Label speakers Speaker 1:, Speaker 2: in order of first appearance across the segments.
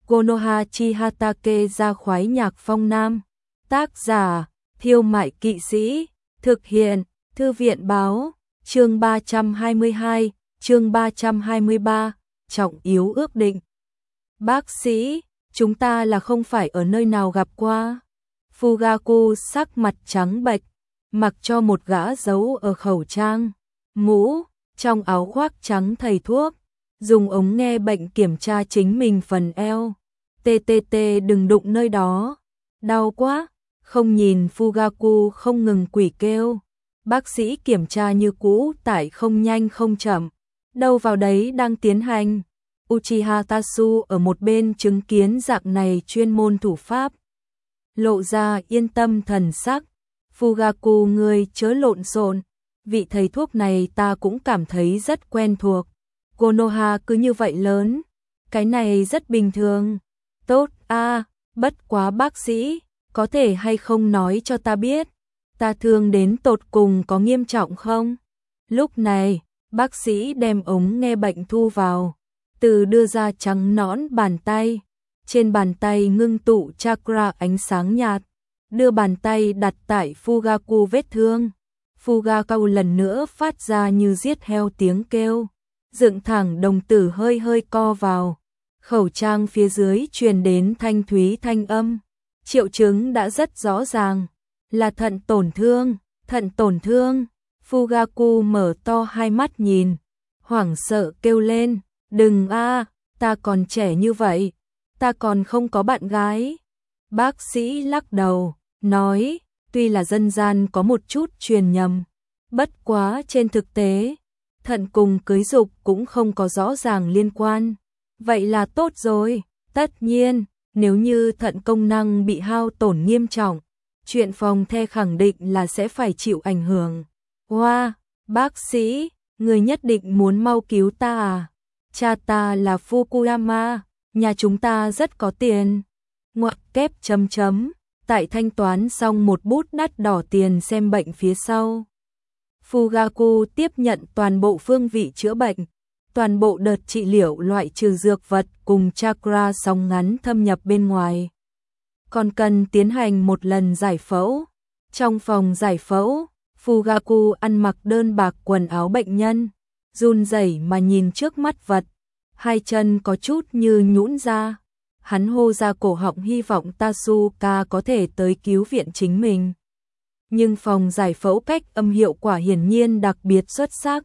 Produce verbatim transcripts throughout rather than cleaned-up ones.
Speaker 1: Konoha Chihatake ra khoái nhạc phong nam. Tác giả, Thiêu Mại Kỵ Sĩ. Thực hiện, Thư viện báo. Chương ba trăm hai mươi hai, chương ba trăm hai mươi ba, trọng yếu ước định. Bác sĩ, chúng ta là không phải ở nơi nào gặp qua. Fugaku sắc mặt trắng bệch, mặc cho một gã giấu ở khẩu trang, mũ, trong áo khoác trắng thầy thuốc, dùng ống nghe bệnh kiểm tra chính mình phần eo. tê tê tê đừng đụng nơi đó, đau quá, không nhìn Fugaku không ngừng quỷ kêu. Bác sĩ kiểm tra như cũ tại không nhanh không chậm, đâu vào đấy đang tiến hành. Uchiha Tasu ở một bên chứng kiến dạng này chuyên môn thủ pháp, lộ ra yên tâm thần sắc. Fugaku ngươi chớ lộn xộn, vị thầy thuốc này ta cũng cảm thấy rất quen thuộc. Konoha cứ như vậy lớn, cái này rất bình thường. Tốt a, à, bất quá bác sĩ, có thể hay không nói cho ta biết, ta thương đến tột cùng có nghiêm trọng không? Lúc này, bác sĩ đem ống nghe bệnh thu vào, từ đưa ra trắng nõn bàn tay, trên bàn tay ngưng tụ chakra ánh sáng nhạt, đưa bàn tay đặt tại Fugaku vết thương. Fugaku lần nữa phát ra như giết heo tiếng kêu, dựng thẳng đồng tử hơi hơi co vào, khẩu trang phía dưới truyền đến thanh thúy thanh âm. Triệu chứng đã rất rõ ràng, là thận tổn thương, thận tổn thương. Fugaku mở to hai mắt nhìn, hoảng sợ kêu lên, đừng a, ta còn trẻ như vậy, ta còn không có bạn gái. Bác sĩ lắc đầu, nói, tuy là dân gian có một chút truyền nhầm, bất quá trên thực tế, thận cùng cưới dục cũng không có rõ ràng liên quan. Vậy là tốt rồi, tất nhiên, nếu như thận công năng bị hao tổn nghiêm trọng, chuyện phòng the khẳng định là sẽ phải chịu ảnh hưởng. Hoa, wow, bác sĩ, người nhất định muốn mau cứu ta à? Cha ta là Fukuyama, nhà chúng ta rất có tiền. Ngoặc kép chấm chấm, tại thanh toán xong một bút đắt đỏ tiền xem bệnh phía sau. Fugaku tiếp nhận toàn bộ phương vị chữa bệnh, toàn bộ đợt trị liệu loại trừ dược vật cùng chakra sóng ngắn thâm nhập bên ngoài. Còn cần tiến hành một lần giải phẫu. Trong phòng giải phẫu, Fugaku ăn mặc đơn bạc quần áo bệnh nhân, run rẩy mà nhìn trước mắt vật, hai chân có chút như nhũn ra. Hắn hô ra cổ họng hy vọng Tasuka có thể tới cứu viện chính mình. Nhưng phòng giải phẫu cách âm hiệu quả hiển nhiên đặc biệt xuất sắc.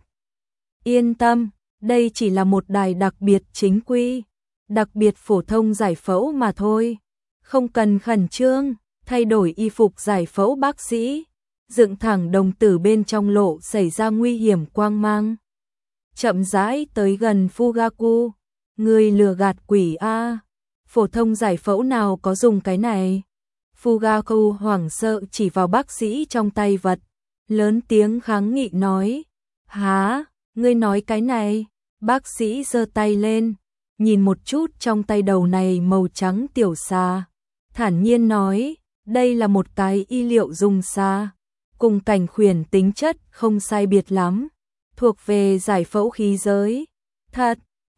Speaker 1: Yên tâm, đây chỉ là một đài đặc biệt chính quy, đặc biệt phổ thông giải phẫu mà thôi. Không cần khẩn trương, thay đổi y phục giải phẫu bác sĩ, dựng thẳng đồng tử bên trong lộ xảy ra nguy hiểm quang mang. Chậm rãi tới gần Fugaku, người lừa gạt quỷ a, phổ thông giải phẫu nào có dùng cái này. Fugaku hoảng sợ chỉ vào bác sĩ trong tay vật, lớn tiếng kháng nghị nói, hả, ngươi nói cái này? Bác sĩ giơ tay lên, nhìn một chút trong tay đầu này màu trắng tiểu xà, thản nhiên nói, đây là một cái y liệu dùng xà, cùng cảnh khuyển tính chất không sai biệt lắm, thuộc về giải phẫu khí giới. Thật,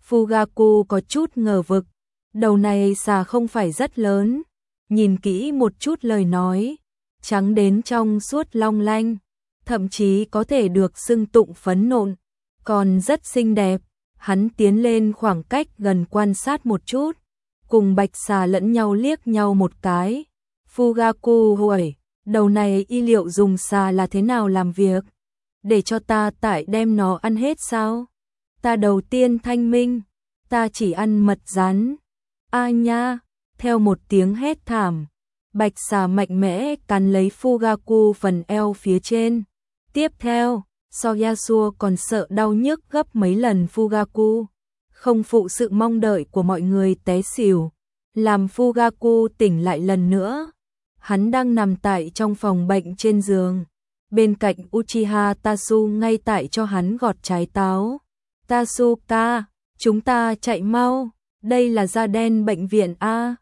Speaker 1: Fugaku có chút ngờ vực, đầu này xà không phải rất lớn, nhìn kỹ một chút lời nói, trắng đến trong suốt long lanh, thậm chí có thể được xưng tụng phấn nộn, còn rất xinh đẹp. Hắn tiến lên khoảng cách gần quan sát một chút, cùng bạch xà lẫn nhau liếc nhau một cái. Fugaku hỏi, đầu này y liệu dùng xà là thế nào làm việc? Để cho ta tại đem nó ăn hết sao? Ta đầu tiên thanh minh, ta chỉ ăn mật rắn. A nha, theo một tiếng hét thảm, bạch xà mạnh mẽ cắn lấy Fugaku phần eo phía trên. Tiếp theo, Soyasu còn sợ đau nhức gấp mấy lần Fugaku, không phụ sự mong đợi của mọi người té xỉu, làm Fugaku tỉnh lại lần nữa. Hắn đang nằm tại trong phòng bệnh trên giường, bên cạnh Uchiha Tasu ngay tại cho hắn gọt trái táo. Tasuka, chúng ta chạy mau, đây là da đen bệnh viện a.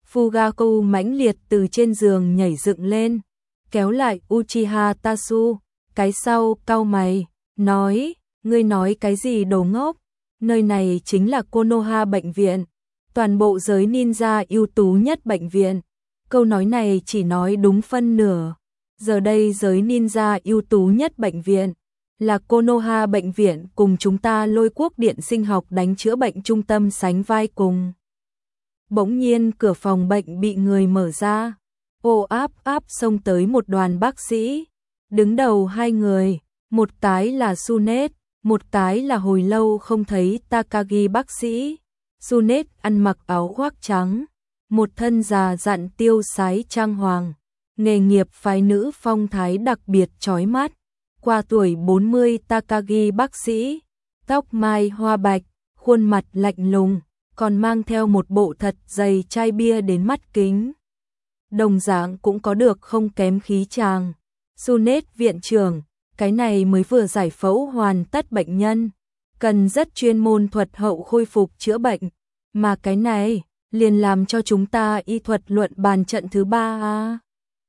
Speaker 1: Fugaku mãnh liệt từ trên giường nhảy dựng lên, kéo lại Uchiha Tasu. Cái sau cau mày, nói, ngươi nói cái gì đồ ngốc, nơi này chính là Konoha bệnh viện, toàn bộ giới ninja ưu tú nhất bệnh viện. Câu nói này chỉ nói đúng phân nửa. Giờ đây giới ninja ưu tú nhất bệnh viện là Konoha bệnh viện cùng chúng ta Lôi Quốc Điện sinh học đánh chữa bệnh trung tâm sánh vai cùng. Bỗng nhiên cửa phòng bệnh bị người mở ra. Ô áp áp xông tới một đoàn bác sĩ. Đứng đầu hai người, một cái là Sunet, một cái là hồi lâu không thấy Takagi bác sĩ. Sunet ăn mặc áo khoác trắng, một thân già dặn tiêu sái trang hoàng, nghề nghiệp phái nữ phong thái đặc biệt chói mắt. Qua tuổi bốn mươi Takagi bác sĩ, tóc mai hoa bạch, khuôn mặt lạnh lùng, còn mang theo một bộ thật dày chai bia đến mắt kính. Đồng dạng cũng có được không kém khí chàng. Sunet viện trưởng, cái này mới vừa giải phẫu hoàn tất bệnh nhân, cần rất chuyên môn thuật hậu khôi phục chữa bệnh, mà cái này liền làm cho chúng ta y thuật luận bàn trận thứ ba à.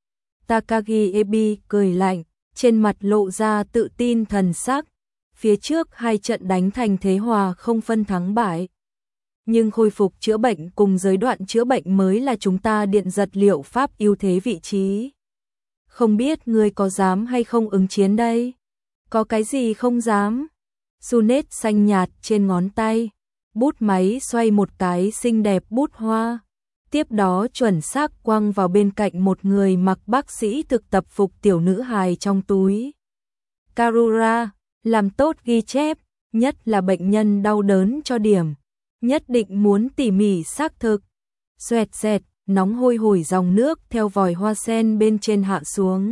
Speaker 1: Takagi Ebi cười lạnh, trên mặt lộ ra tự tin thần sắc. Phía trước hai trận đánh thành thế hòa không phân thắng bại. Nhưng khôi phục chữa bệnh cùng giới đoạn chữa bệnh mới là chúng ta điện giật liệu pháp ưu thế vị trí. Không biết ngươi có dám hay không ứng chiến đây? Có cái gì không dám? Sunet xanh nhạt trên ngón tay, bút máy xoay một cái xinh đẹp bút hoa. Tiếp đó chuẩn xác quăng vào bên cạnh một người mặc bác sĩ thực tập phục tiểu nữ hài trong túi. Karura, làm tốt ghi chép, nhất là bệnh nhân đau đớn cho điểm. Nhất định muốn tỉ mỉ xác thực. Xoẹt xẹt, nóng hôi hổi dòng nước theo vòi hoa sen bên trên hạ xuống.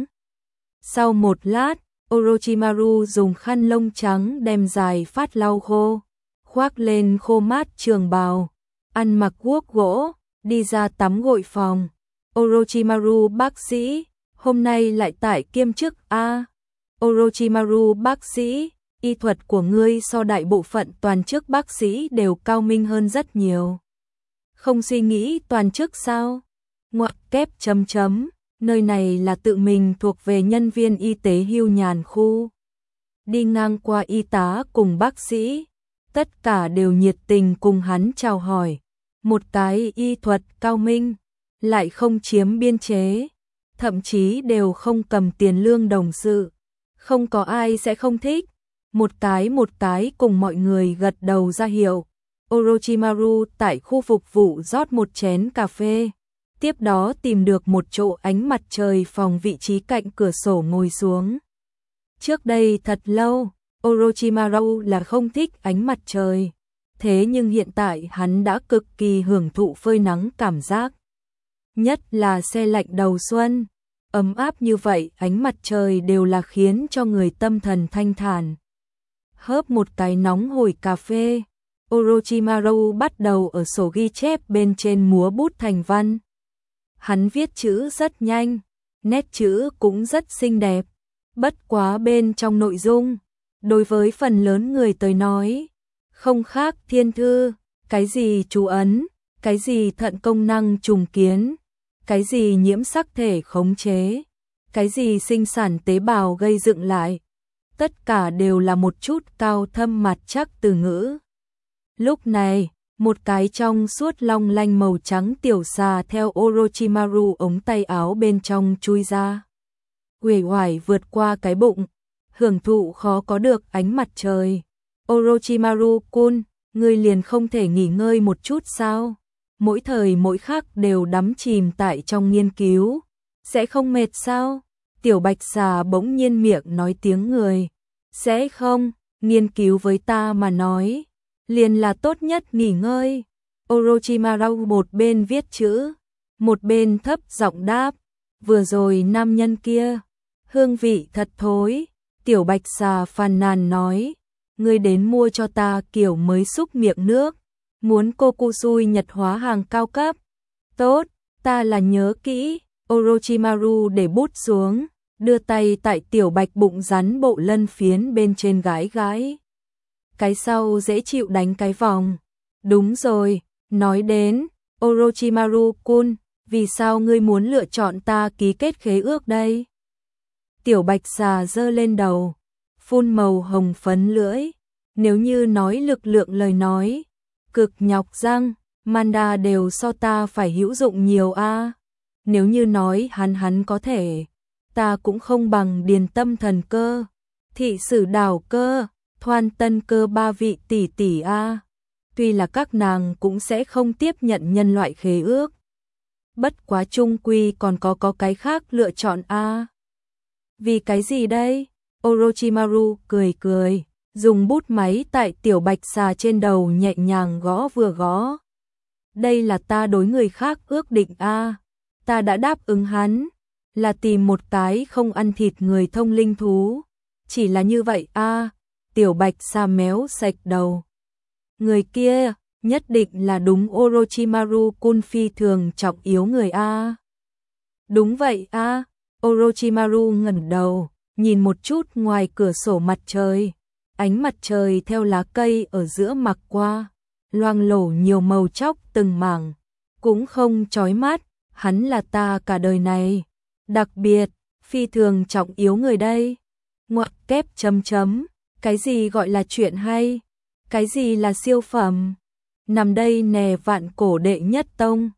Speaker 1: Sau một lát, Orochimaru dùng khăn lông trắng đem dài phát lau khô, khoác lên khô mát trường bào, ăn mặc guốc gỗ, đi ra tắm gội phòng. Orochimaru bác sĩ, hôm nay lại tải kiêm chức a. Orochimaru bác sĩ, y thuật của ngươi so đại bộ phận toàn chức bác sĩ đều cao minh hơn rất nhiều. Không suy nghĩ toàn chức sao? Ngoặc kép chấm chấm, nơi này là tự mình thuộc về nhân viên y tế hưu nhàn khu. Đi ngang qua y tá cùng bác sĩ, tất cả đều nhiệt tình cùng hắn chào hỏi. Một cái y thuật cao minh, lại không chiếm biên chế, thậm chí đều không cầm tiền lương đồng sự. Không có ai sẽ không thích. Một cái một cái cùng mọi người gật đầu ra hiệu. Orochimaru tại khu phục vụ rót một chén cà phê. Tiếp đó tìm được một chỗ ánh mặt trời phòng vị trí cạnh cửa sổ ngồi xuống. Trước đây thật lâu, Orochimaru là không thích ánh mặt trời. Thế nhưng hiện tại hắn đã cực kỳ hưởng thụ phơi nắng cảm giác. Nhất là se lạnh đầu xuân. Ấm áp như vậy ánh mặt trời đều là khiến cho người tâm thần thanh thản. Hớp một cái nóng hổi cà phê, Orochimaru bắt đầu ở sổ ghi chép bên trên múa bút thành văn. Hắn viết chữ rất nhanh, nét chữ cũng rất xinh đẹp, bất quá bên trong nội dung, đối với phần lớn người tới nói, không khác thiên thư, cái gì chú ấn, cái gì thận công năng trùng kiến, cái gì nhiễm sắc thể khống chế, cái gì sinh sản tế bào gây dựng lại. Tất cả đều là một chút cao thâm mặt chắc từ ngữ. Lúc này, một cái trong suốt long lanh màu trắng tiểu xà theo Orochimaru ống tay áo bên trong chui ra. Uể oải vượt qua cái bụng, hưởng thụ khó có được ánh mặt trời. Orochimaru-kun, ngươi liền không thể nghỉ ngơi một chút sao? Mỗi thời mỗi khắc đều đắm chìm tại trong nghiên cứu. Sẽ không mệt sao? Tiểu bạch xà bỗng nhiên miệng nói tiếng người. Sẽ không, nghiên cứu với ta mà nói, liền là tốt nhất nghỉ ngơi. Orochimaru một bên viết chữ, một bên thấp giọng đáp. Vừa rồi nam nhân kia, hương vị thật thối. Tiểu bạch xà phàn nàn nói, ngươi đến mua cho ta kiểu mới xúc miệng nước. Muốn Kokusui nhật hóa hàng cao cấp. Tốt, ta là nhớ kỹ. Orochimaru để bút xuống, đưa tay tại tiểu bạch bụng rắn bộ lân phiến bên trên gái gái. Cái sau dễ chịu đánh cái vòng. Đúng rồi, nói đến, Orochimaru-kun, vì sao ngươi muốn lựa chọn ta ký kết khế ước đây? Tiểu bạch xà giơ lên đầu, phun màu hồng phấn lưỡi. Nếu như nói lực lượng lời nói, cực nhọc răng, Manda đều so ta phải hữu dụng nhiều a. Nếu như nói hắn hắn có thể, ta cũng không bằng Điền Tâm Thần Cơ, Thị Sử Đào Cơ, Thoan Tân Cơ ba vị tỷ tỷ a. Tuy là các nàng cũng sẽ không tiếp nhận nhân loại khế ước. Bất quá chung quy còn có có cái khác lựa chọn a. Vì cái gì đây? Orochimaru cười cười, dùng bút máy tại tiểu bạch xà trên đầu nhẹ nhàng gõ vừa gõ. Đây là ta đối người khác ước định a. Ta đã đáp ứng hắn, là tìm một cái không ăn thịt người thông linh thú. Chỉ là như vậy a. Tiểu bạch xà méo sạch đầu. Người kia nhất định là đúng Orochimaru Kun phi thường trọng yếu người a. Đúng vậy a. Orochimaru ngẩng đầu, nhìn một chút ngoài cửa sổ mặt trời. Ánh mặt trời theo lá cây ở giữa mặc qua, loang lổ nhiều màu chóc từng mảng, cũng không chói mắt. Hắn là ta cả đời này, đặc biệt, phi thường trọng yếu người đây. Ngoặc kép chấm chấm, cái gì gọi là chuyện hay? Cái gì là siêu phẩm? Nằm đây nè vạn cổ đệ nhất tông,